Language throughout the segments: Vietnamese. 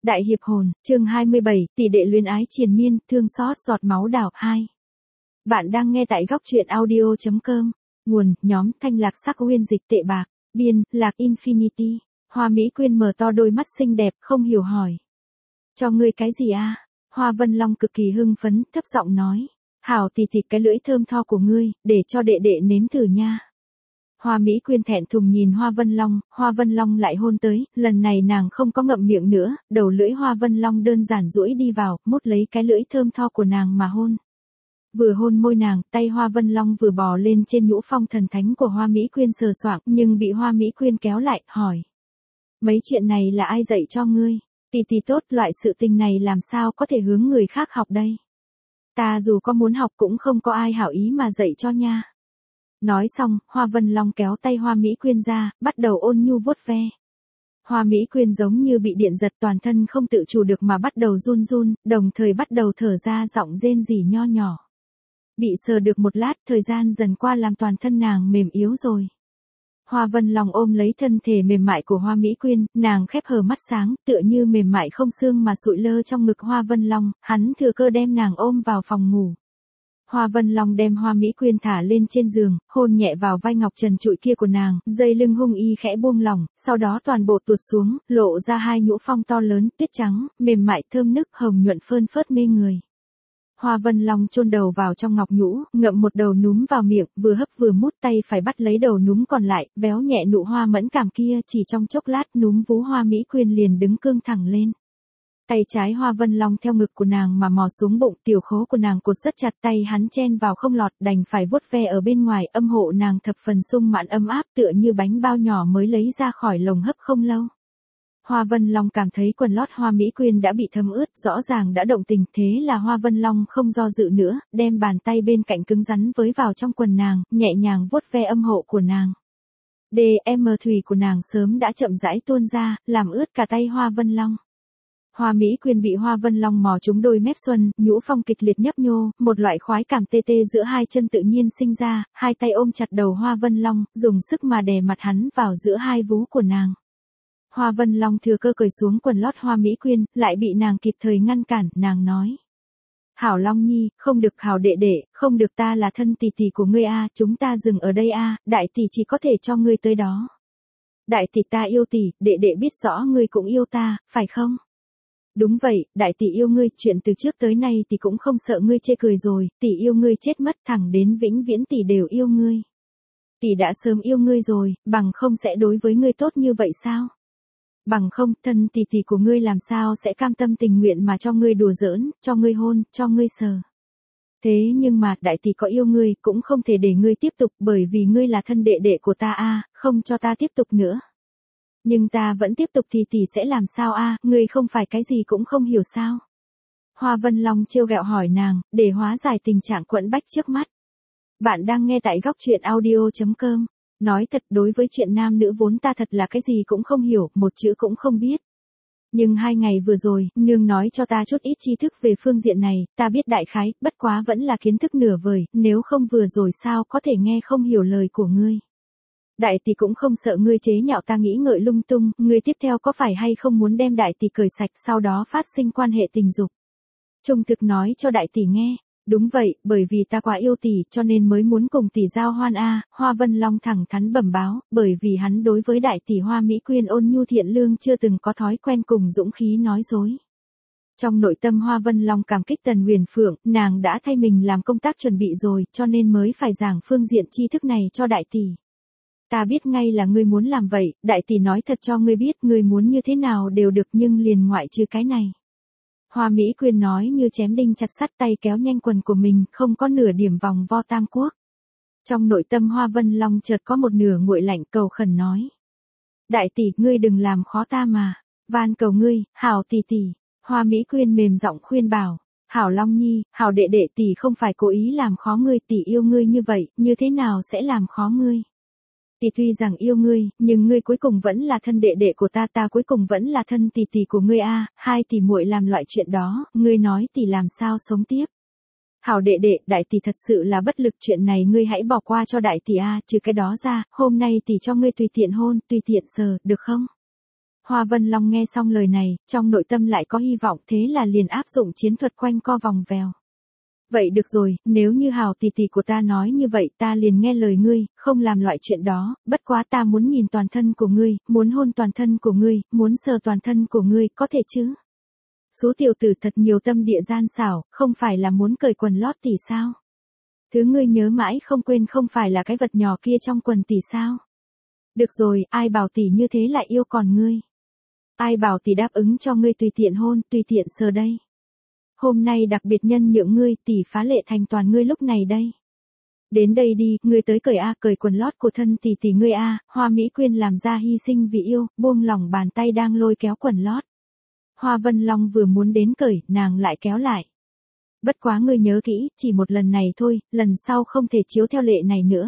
Đại hiệp hồn, chương 27, tỷ đệ luyến ái triền miên, thương xót giọt máu đào 2. Bạn đang nghe tại góc truyện audio.com. Nguồn, nhóm, thanh lạc sắc uyên dịch tệ bạc. Biên, lạc infinity. Hoa Mỹ Quyên mở to đôi mắt xinh đẹp, không hiểu hỏi. Cho ngươi cái gì à? Hoa Vân Long cực kỳ hưng phấn, thấp giọng nói. Hảo tỷ tỷ cái lưỡi thơm tho của ngươi, để cho đệ đệ nếm thử nha. Hoa Mỹ Quyên thẹn thùng nhìn Hoa Vân Long lại hôn tới, lần này nàng không có ngậm miệng nữa, đầu lưỡi Hoa Vân Long đơn giản duỗi đi vào, mút lấy cái lưỡi thơm tho của nàng mà hôn. Vừa hôn môi nàng, tay Hoa Vân Long vừa bò lên trên nhũ phong thần thánh của Hoa Mỹ Quyên sờ soạng, nhưng bị Hoa Mỹ Quyên kéo lại, hỏi. Mấy chuyện này là ai dạy cho ngươi? Tỷ tỷ tốt, loại sự tình này làm sao có thể hướng người khác học đây? Ta dù có muốn học cũng không có ai hảo ý mà dạy cho nha. Nói xong, Hoa Vân Long kéo tay Hoa Mỹ Quyên ra, bắt đầu ôn nhu vuốt ve. Hoa Mỹ Quyên giống như bị điện giật, toàn thân không tự chủ được mà bắt đầu run run, đồng thời bắt đầu thở ra giọng rên rỉ nho nhỏ. Bị sờ được một lát, thời gian dần qua làm toàn thân nàng mềm yếu rồi. Hoa Vân Long ôm lấy thân thể mềm mại của Hoa Mỹ Quyên, nàng khép hờ mắt sáng, tựa như mềm mại không xương mà sụi lơ trong ngực Hoa Vân Long, hắn thừa cơ đem nàng ôm vào phòng ngủ. Hoa Vân Long đem Hoa Mỹ Quyên thả lên trên giường, hôn nhẹ vào vai ngọc trần trụi kia của nàng, dây lưng hung y khẽ buông lỏng, sau đó toàn bộ tuột xuống, lộ ra hai nhũ phong to lớn, tuyết trắng, mềm mại thơm nức hồng nhuận phơn phớt mê người. Hoa Vân Long chôn đầu vào trong ngọc nhũ, ngậm một đầu núm vào miệng, vừa hấp vừa mút, tay phải bắt lấy đầu núm còn lại, véo nhẹ nụ hoa mẫn cảm kia, chỉ trong chốc lát núm vú Hoa Mỹ Quyên liền đứng cương thẳng lên. Tay trái Hoa Vân Long theo ngực của nàng mà mò xuống bụng, tiểu khố của nàng cột rất chặt, tay hắn chen vào không lọt, đành phải vuốt ve ở bên ngoài, âm hộ nàng thập phần sung mãn ấm áp, tựa như bánh bao nhỏ mới lấy ra khỏi lồng hấp không lâu. Hoa Vân Long cảm thấy quần lót Hoa Mỹ Quyên đã bị thấm ướt, rõ ràng đã động tình, thế là Hoa Vân Long không do dự nữa, đem bàn tay bên cạnh cứng rắn với vào trong quần nàng, nhẹ nhàng vuốt ve âm hộ của nàng. DM thủy của nàng sớm đã chậm rãi tuôn ra, làm ướt cả tay Hoa Vân Long. Hoa Mỹ Quyên bị Hoa Vân Long mò trúng đôi mép xuân, nhũ phong kịch liệt nhấp nhô, một loại khoái cảm tê tê giữa hai chân tự nhiên sinh ra, hai tay ôm chặt đầu Hoa Vân Long, dùng sức mà đè mặt hắn vào giữa hai vú của nàng. Hoa Vân Long thừa cơ cởi xuống quần lót Hoa Mỹ Quyên, lại bị nàng kịp thời ngăn cản, nàng nói. Hảo Long Nhi, không được hảo đệ đệ, không được, ta là thân tỷ tỷ của ngươi a, chúng ta dừng ở đây a, đại tỷ chỉ có thể cho ngươi tới đó. Đại tỷ ta yêu tỷ, đệ đệ biết rõ ngươi cũng yêu ta, phải không? Đúng vậy, đại tỷ yêu ngươi, chuyện từ trước tới nay tỷ cũng không sợ ngươi chê cười rồi, tỷ yêu ngươi chết mất thẳng đến vĩnh viễn tỷ đều yêu ngươi. Tỷ đã sớm yêu ngươi rồi, bằng không sẽ đối với ngươi tốt như vậy sao? Bằng không, thân tỷ tỷ của ngươi làm sao sẽ cam tâm tình nguyện mà cho ngươi đùa giỡn, cho ngươi hôn, cho ngươi sờ. Thế nhưng mà, đại tỷ có yêu ngươi, cũng không thể để ngươi tiếp tục, bởi vì ngươi là thân đệ đệ của ta a, không cho ta tiếp tục nữa. Nhưng ta vẫn tiếp tục thì tỷ sẽ làm sao a, ngươi không phải cái gì cũng không hiểu sao? Hoa Vân Long trêu ghẹo hỏi nàng, để hóa giải tình trạng quẫn bách trước mắt. Bạn đang nghe tại góc truyện audio.com. Nói thật, đối với chuyện nam nữ vốn ta thật là cái gì cũng không hiểu, một chữ cũng không biết. Nhưng 2 ngày vừa rồi, nương nói cho ta chút ít tri thức về phương diện này, ta biết đại khái, bất quá vẫn là kiến thức nửa vời, nếu không vừa rồi sao có thể nghe không hiểu lời của ngươi. Đại tỷ cũng không sợ ngươi chế nhạo ta nghĩ ngợi lung tung, ngươi tiếp theo có phải hay không muốn đem đại tỷ cởi sạch sau đó phát sinh quan hệ tình dục. Trung thực nói cho đại tỷ nghe. Đúng vậy, bởi vì ta quá yêu tỷ cho nên mới muốn cùng tỷ giao hoan a. Hoa Vân Long thẳng thắn bẩm báo, bởi vì hắn đối với đại tỷ Hoa Mỹ Quyên ôn nhu thiện lương chưa từng có thói quen cùng dũng khí nói dối. Trong nội tâm Hoa Vân Long cảm kích Tần Huyền Phượng, nàng đã thay mình làm công tác chuẩn bị rồi, cho nên mới phải giảng phương diện tri thức này cho đại tỷ. Ta biết ngay là ngươi muốn làm vậy, đại tỷ nói thật cho ngươi biết, ngươi muốn như thế nào đều được nhưng liền ngoại trừ cái này. Hoa Mỹ Quyên nói như chém đinh chặt sắt, tay kéo nhanh quần của mình, không có nửa điểm vòng vo tam quốc. Trong nội tâm Hoa Vân Long chợt có một nửa nguội lạnh, cầu khẩn nói. Đại tỷ, ngươi đừng làm khó ta mà. Van cầu ngươi, hảo tỷ tỷ. Hoa Mỹ Quyên mềm giọng khuyên bảo. Hảo Long Nhi, hảo đệ đệ, tỷ không phải cố ý làm khó ngươi, tỷ yêu ngươi như vậy, như thế nào sẽ làm khó ngươi? Tỷ tuy rằng yêu ngươi, nhưng ngươi cuối cùng vẫn là thân đệ đệ của ta, ta cuối cùng vẫn là thân tỷ tỷ của ngươi a, hai tỷ muội làm loại chuyện đó, ngươi nói tỷ làm sao sống tiếp. Hảo đệ đệ, đại tỷ thật sự là bất lực, chuyện này ngươi hãy bỏ qua cho đại tỷ a, trừ cái đó ra, hôm nay tỷ cho ngươi tùy tiện hôn, tùy tiện sờ, được không? Hoa Vân Long nghe xong lời này, trong nội tâm lại có hy vọng, thế là liền áp dụng chiến thuật quanh co vòng vèo. Vậy được rồi, nếu như Hào tỷ tỷ của ta nói như vậy ta liền nghe lời ngươi, không làm loại chuyện đó, bất quá ta muốn nhìn toàn thân của ngươi, muốn hôn toàn thân của ngươi, muốn sờ toàn thân của ngươi, có thể chứ? Số tiểu tử thật nhiều tâm địa gian xảo, không phải là muốn cởi quần lót tỷ sao? Thứ ngươi nhớ mãi không quên không phải là cái vật nhỏ kia trong quần tỷ sao? Được rồi, ai bảo tỷ như thế lại yêu còn ngươi? Ai bảo tỷ đáp ứng cho ngươi tùy tiện hôn, tùy tiện sờ đây? Hôm nay đặc biệt nhân nhượng ngươi, tỷ phá lệ thành toàn ngươi lúc này đây. Đến đây đi, ngươi tới cởi cởi quần lót của thân tỷ tỷ ngươi Hoa Mỹ Quyên làm ra hy sinh vì yêu, buông lỏng bàn tay đang lôi kéo quần lót. Hoa Vân Long vừa muốn đến cởi, nàng lại kéo lại. Bất quá ngươi nhớ kỹ, chỉ một lần này thôi, lần sau không thể chiếu theo lệ này nữa.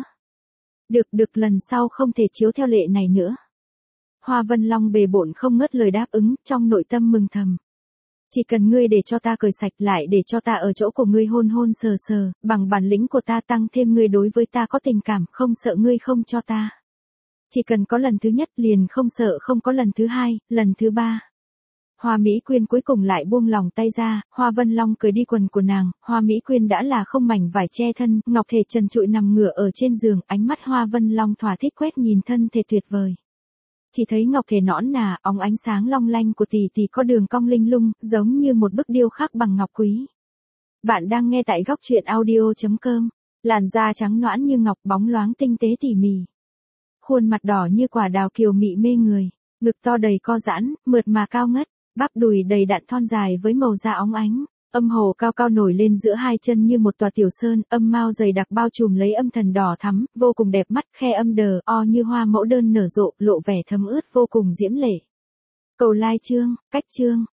Được lần sau không thể chiếu theo lệ này nữa. Hoa Vân Long bề bộn không ngớt lời đáp ứng, trong nội tâm mừng thầm. Chỉ cần ngươi để cho ta cởi sạch lại để cho ta ở chỗ của ngươi hôn hôn sờ sờ, bằng bản lĩnh của ta tăng thêm ngươi đối với ta có tình cảm, không sợ ngươi không cho ta. Chỉ cần có lần thứ nhất liền không sợ không có lần thứ hai, lần thứ ba. Hoa Mỹ Quyên cuối cùng lại buông lòng tay ra, Hoa Vân Long cởi đi quần của nàng, Hoa Mỹ Quyên đã là không mảnh vải che thân, ngọc thể trần trụi nằm ngửa ở trên giường, ánh mắt Hoa Vân Long thỏa thích quét nhìn thân thể tuyệt vời. Chỉ thấy ngọc thể nõn nà, óng ánh sáng long lanh của tỷ tỷ có đường cong linh lung, giống như một bức điêu khắc bằng ngọc quý. Bạn đang nghe tại góc truyện audio.com, làn da trắng nõn như ngọc bóng loáng tinh tế tỉ mỉ. Khuôn mặt đỏ như quả đào kiều mị mê người, ngực to đầy co giãn, mượt mà cao ngất, bắp đùi đầy đặn thon dài với màu da óng ánh. Âm hồ cao cao nổi lên giữa hai chân như một tòa tiểu sơn, âm mao dày đặc bao trùm lấy âm thần đỏ thắm, vô cùng đẹp mắt, khe âm đờ o như hoa mẫu đơn nở rộ, lộ vẻ thấm ướt vô cùng diễm lệ. Cầu like chương, cách chương.